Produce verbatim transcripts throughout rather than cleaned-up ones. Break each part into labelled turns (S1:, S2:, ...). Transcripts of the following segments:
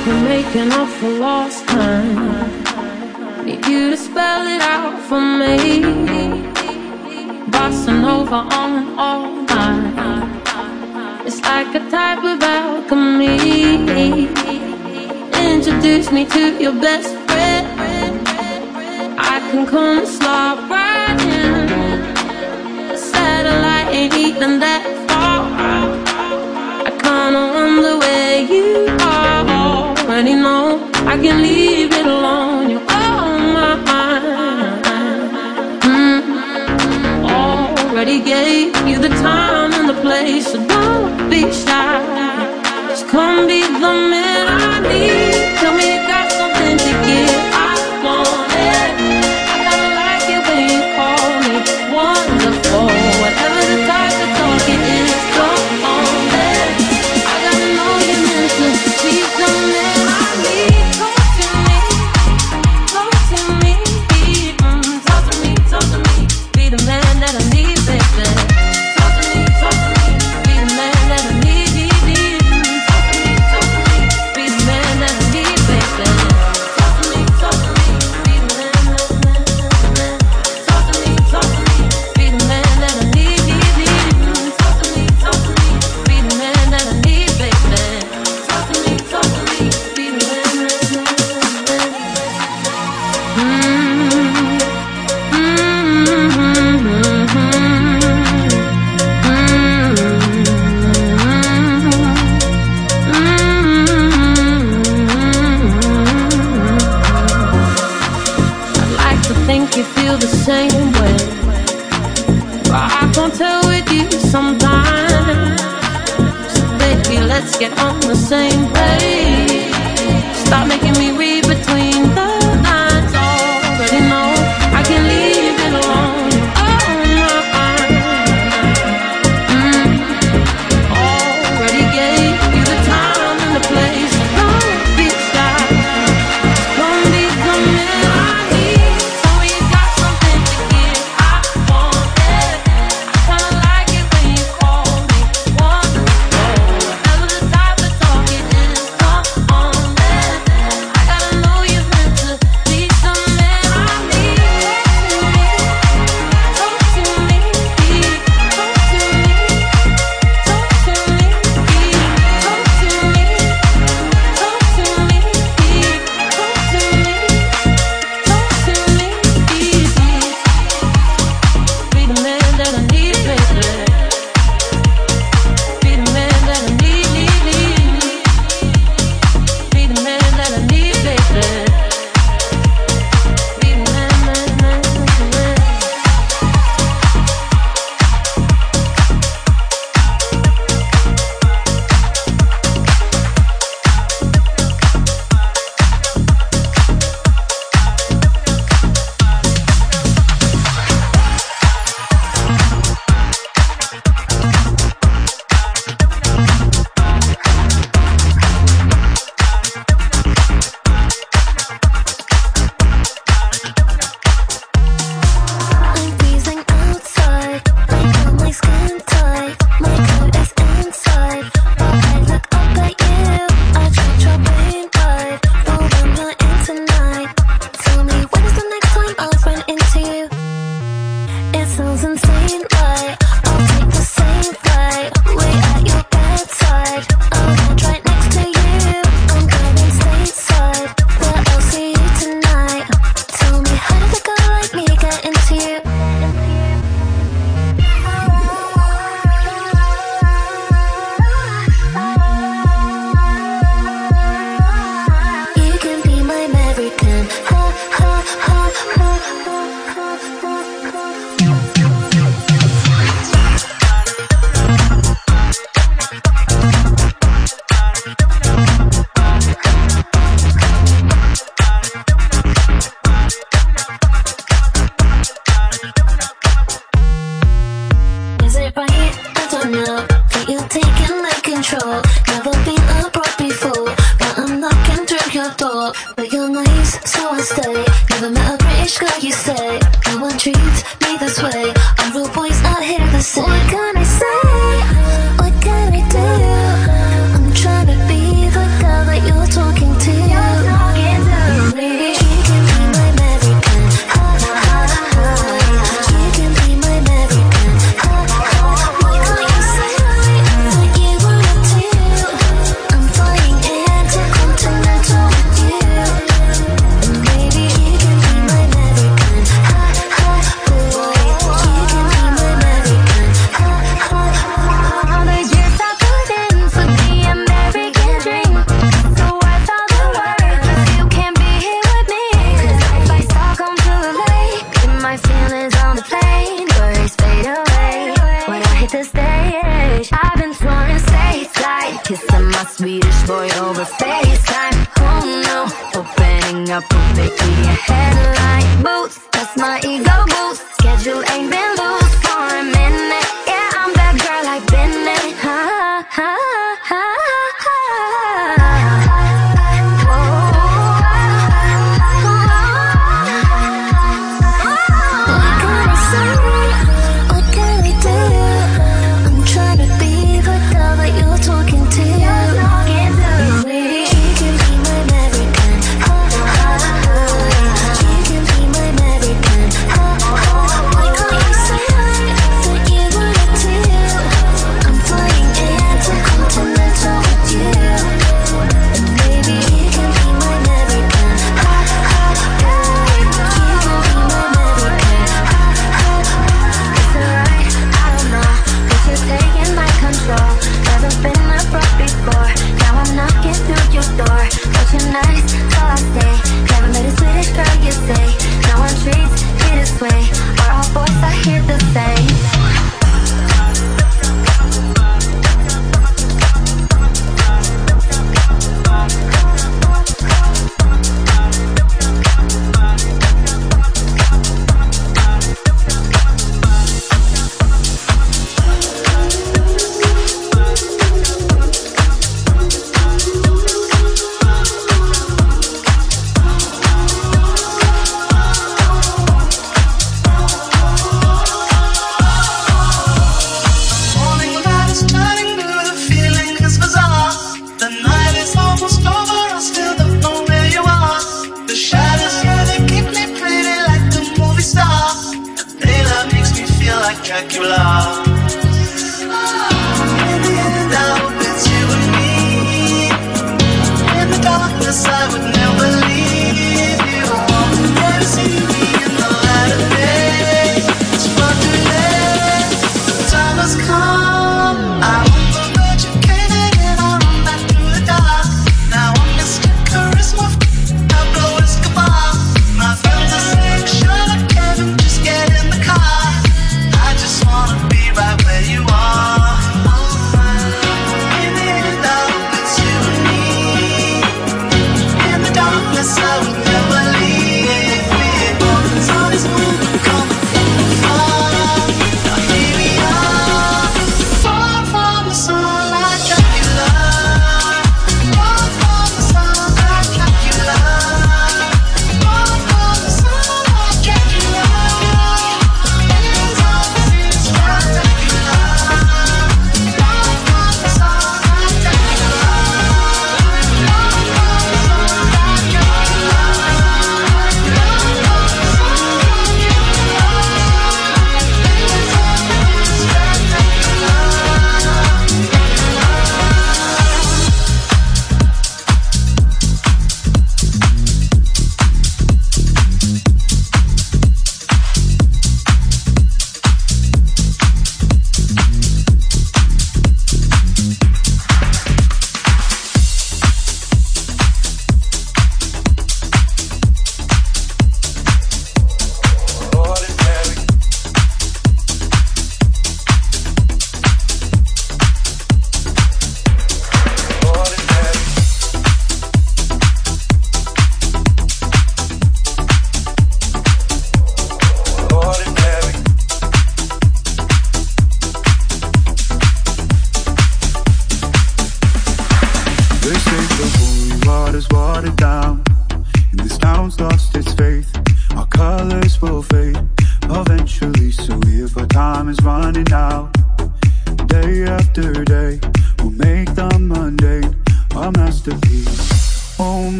S1: We're making up for lost time. Need you to spell it out for me. Bossing over on all night. It's like a type of alchemy. Introduce me to your best friend. I can come and slide right in. The satellite ain't even that far. I kinda wonder where you are. Already know I can leave it alone. You're on my mind. mm. Already gave you the time and the place, so don't be shy. Just come be the man I need. Tell me you got something to give. I want it. I kinda like it when you call me wonderful. Whatever the type of talk it is, come on there. I gotta know you're meant to be the man I need. Talk to me, talk to me, mm, talk to me, talk to me. Be the man that I need, baby. Talk to me, talk to me. Be the man that I need. Talk to me, talk to me. Be the man that I need, baby. Talk to me, talk to me. Be the man, man, man, man. Talk to me, talk to me. Be the man that I need. Talk to me, talk to me. Be the man that I need, baby. Talk to me, talk to me. Be the man, man, man, man. I'd like to think you feel the same way, but I can't tell with you sometimes. So baby, let's get on the same page. Stop making me read between the lines. Already know I can leave it alone. Oh my, mm. Already gave you the time and the place. Don't be shy. Come be the man I need. Tell me you got something to give. I want it. I kinda like it when you call me wonderful. Whatever the type of talk it is, come on there. I gotta know you're meant to be the man I need. Talk to me, talk to me, talk to me, talk to me, talk to me, talk to me, talk to me, be the man that I need, baby. Be the man that I need, need, need. Be the man that I need, baby. Be the man, man, man, man.
S2: I'm freezing outside. I feel my skin tight. My coat is inside. But I look up at you. I tried your brain right. But when you're in tonight, tell me when is the next time I'll run into you? It sounds insane, right? I'll take the same flight. Way at your bedside. I'll land right next to you. I'm going stateside. Where I'll see you tonight. Tell me how did a girl like me get into you? You can be my American. Ha ha ha ha ha ha ha. Is it right? I don't know. That you're taking my control. Never been abroad before, but I'm knocking through your door. But you're nice, so I stay. Never met a British girl, you say. No one treats me this way. All real boys out here the same. What can I say? What can I do? I'm trying to be the girl that you're talking English boy over FaceTime. Oh no, opening up a baby a headline. Boots, that's my ego boost. Schedule ain't been loose for a minute. Yeah, I'm that girl I've been in. Ha ha ha ha.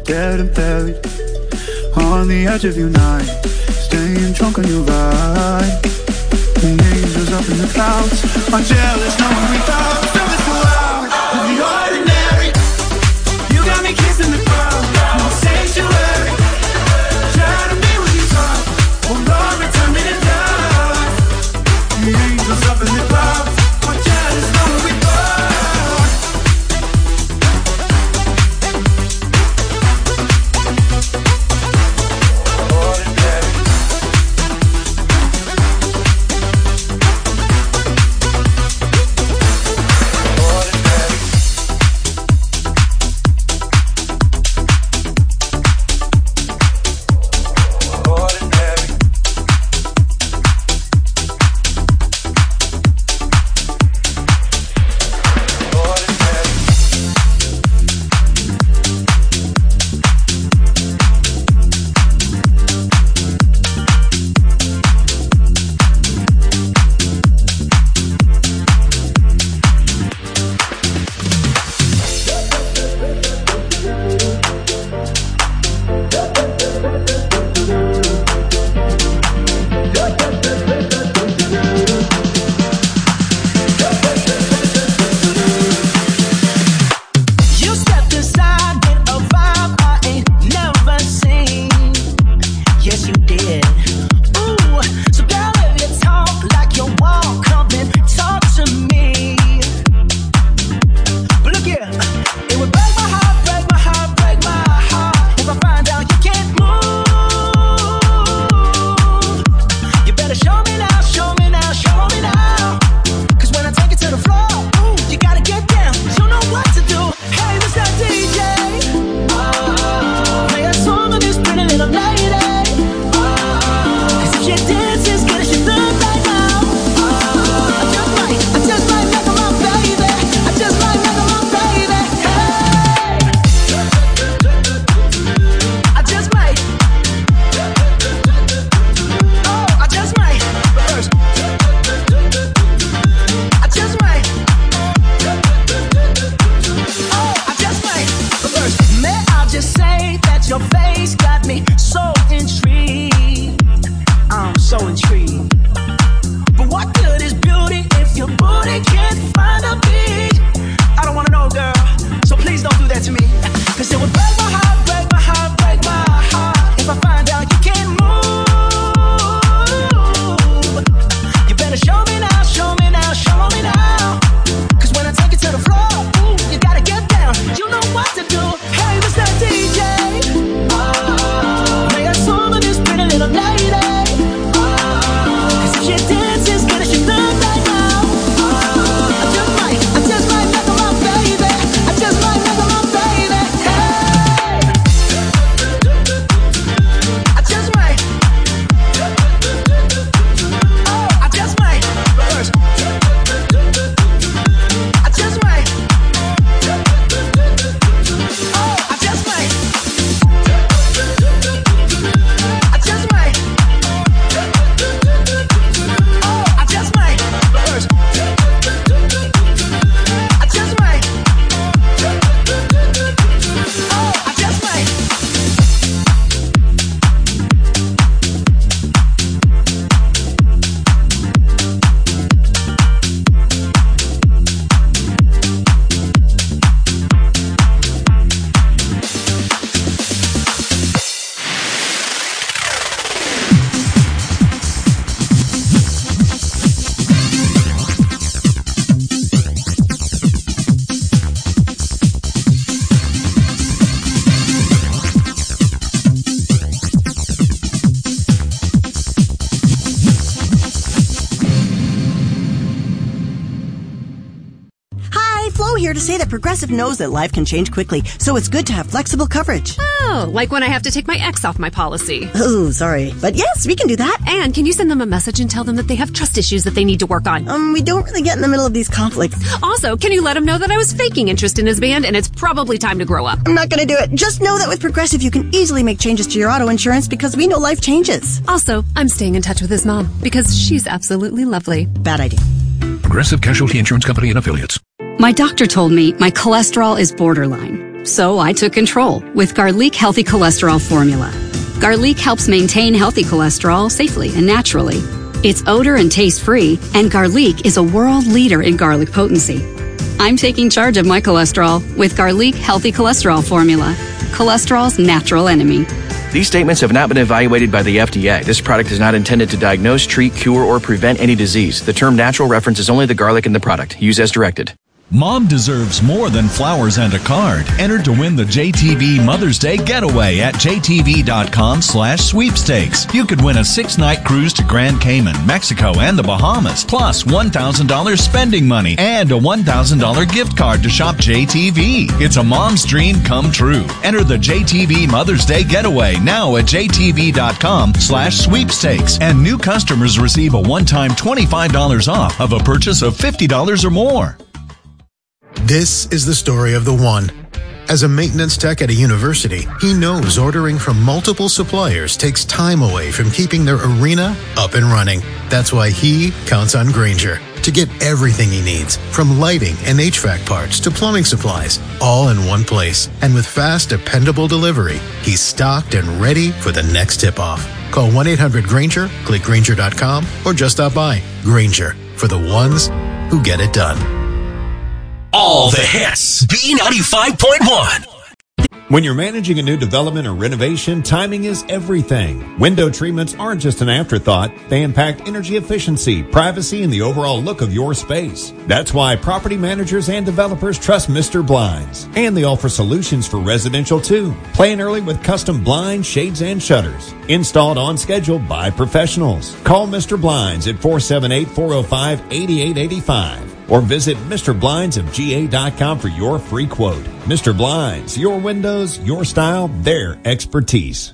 S3: dead and buried on the edge of your night, staying drunk on your ride. The angels up in the clouds are jealous, knowing we found something so loud. Of the ordinary, you got me kissing the ground. No sanctuary, try to be what you thought. Oh Lord, return me to dust. The angels up in the clouds are jealous, knowing we
S4: here to say that Progressive knows that life can change quickly, so it's good to have flexible coverage.
S5: Oh, like when I have to take my ex off my policy.
S4: Oh, sorry. But yes, we can do that.
S5: And can you send them a message and tell them that they have trust issues that they need to work on?
S4: Um, we don't really get in the middle of these conflicts.
S5: Also, can you let them know that I was faking interest in his band and it's probably time to grow up?
S4: I'm not gonna do it. Just know that with Progressive, you can easily make changes to your auto insurance because we know life changes.
S5: Also, I'm staying in touch with his mom because she's absolutely lovely.
S4: Bad idea.
S6: Progressive Casualty Insurance Company and Affiliates.
S7: My doctor told me my cholesterol is borderline.
S5: So I took control with Garlic Healthy Cholesterol Formula. Garlic helps maintain healthy cholesterol safely and naturally. It's odor and taste free, and Garlic is a world leader in garlic potency. I'm taking charge of my cholesterol with Garlic Healthy Cholesterol Formula, cholesterol's natural enemy.
S6: These statements have not been evaluated by the F D A. This product is not intended to diagnose, treat, cure, or prevent any disease. The term natural references only the garlic in the product. Use as directed.
S7: Mom deserves more than flowers and a card. Enter to win the J T V Mother's Day Getaway at jtv.com slash sweepstakes. You could win a six-night cruise to Grand Cayman, Mexico, and the Bahamas, plus one thousand dollars spending money and a one thousand dollars gift card to shop J T V. It's a mom's dream come true. Enter the J T V Mother's Day Getaway now at jtv.com slash sweepstakes. And new customers receive a one-time twenty-five dollars off of a purchase of fifty dollars or more.
S8: This is the story of the one. As a maintenance tech at a university, he knows ordering from multiple suppliers takes time away from keeping their arena up and running. That's why he counts on Grainger to get everything he needs, from lighting and H V A C parts to plumbing supplies, all in one place. And with fast, dependable delivery, he's stocked and ready for the next tip-off. Call one eight hundred Grainger, click Grainger dot com, or just stop by. Grainger, for the ones who get it done.
S9: All the hits. B ninety-five point one.
S10: When you're managing a new development or renovation, timing is everything. Window treatments aren't just an afterthought. They impact energy efficiency, privacy, and the overall look of your space. That's why property managers and developers trust Mister Blinds. And they offer solutions for residential too. Plan early with custom blinds, shades, and shutters. Installed on schedule by professionals. Call Mister Blinds at four seven eight, four oh five, eight eight eight five. Or visit Mister Blinds of G A dot com for your free quote. Mister Blinds, your windows, your style, their expertise.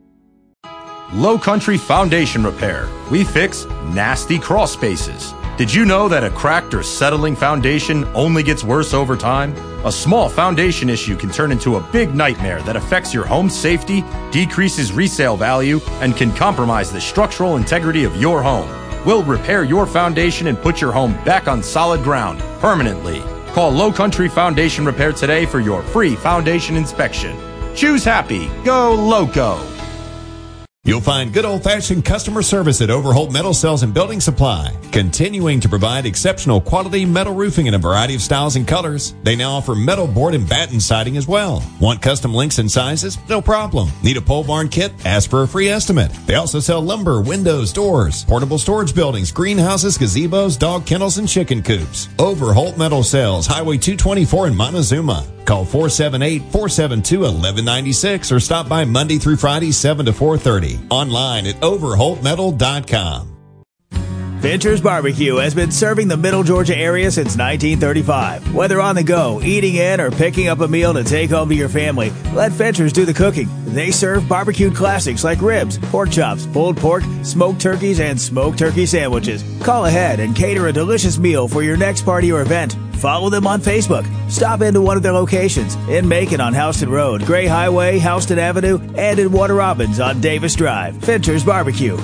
S11: Low Country Foundation Repair. We fix nasty crawl spaces. Did you know that a cracked or settling foundation only gets worse over time? A small foundation issue can turn into a big nightmare that affects your home's safety, decreases resale value, and can compromise the structural integrity of your home. We'll repair your foundation and put your home back on solid ground permanently. Call Low Country Foundation Repair today for your free foundation inspection. Choose happy. Go Loco.
S10: You'll find good old-fashioned customer service at Overholt Metal Cells and Building Supply, continuing to provide exceptional quality metal roofing in a variety of styles and colors. They now offer metal board and batten siding as well. Want custom lengths and sizes? No problem. Need a pole barn kit? Ask for a free estimate. They also sell lumber, windows, doors, portable storage buildings, greenhouses, gazebos, dog kennels, and chicken coops. Overholt Metal Cells, Highway two twenty-four in Montezuma. Call four seven eight, four seven two, one one nine six or stop by Monday through Friday, seven to four thirty. Online at overholt metal dot com.
S12: Fincher's Barbecue has been serving the Middle Georgia area since nineteen thirty-five. Whether on the go, eating in, or picking up a meal to take home to your family, let Fincher's do the cooking. They serve barbecued classics like ribs, pork chops, pulled pork, smoked turkeys, and smoked turkey sandwiches. Call ahead and cater a delicious meal for your next party or event. Follow them on Facebook. Stop into one of their locations in Macon on Houston Road, Gray Highway, Houston Avenue, and in Warner Robins on Davis Drive. Fincher's Barbecue.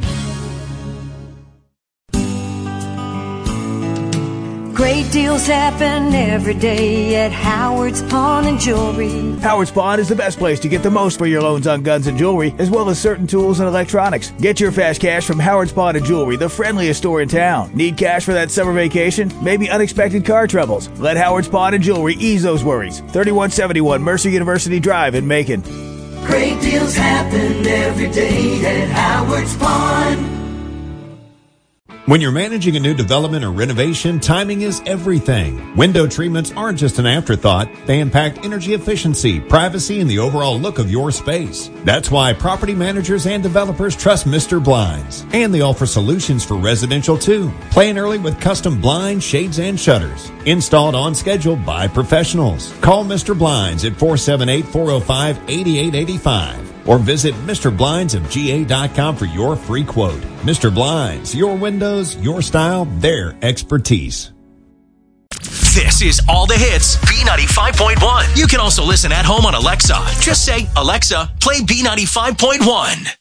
S13: Great deals happen every day at Howard's Pawn and Jewelry.
S12: Howard's Pawn is the best place to get the most for your loans on guns and jewelry, as well as certain tools and electronics. Get your fast cash from Howard's Pawn and Jewelry, the friendliest store in town. Need cash for that summer vacation? Maybe unexpected car troubles? Let Howard's Pawn and Jewelry ease those worries. thirty-one seventy-one Mercer University Drive in Macon.
S14: Great deals happen every day at Howard's Pawn.
S10: When you're managing a new development or renovation, timing is everything. Window treatments aren't just an afterthought. They impact energy efficiency, privacy, and the overall look of your space. That's why property managers and developers trust Mister Blinds. And they offer solutions for residential too. Plan early with custom blinds, shades, and shutters. Installed on schedule by professionals. Call Mister Blinds at four seven eight, four oh five, eight eight eight five. Or visit Mister Blinds of G A dot com for your free quote. Mister Blinds, your windows, your style, their expertise.
S9: This is All the Hits, B ninety-five point one. You can also listen at home on Alexa. Just say, Alexa, play B ninety-five point one.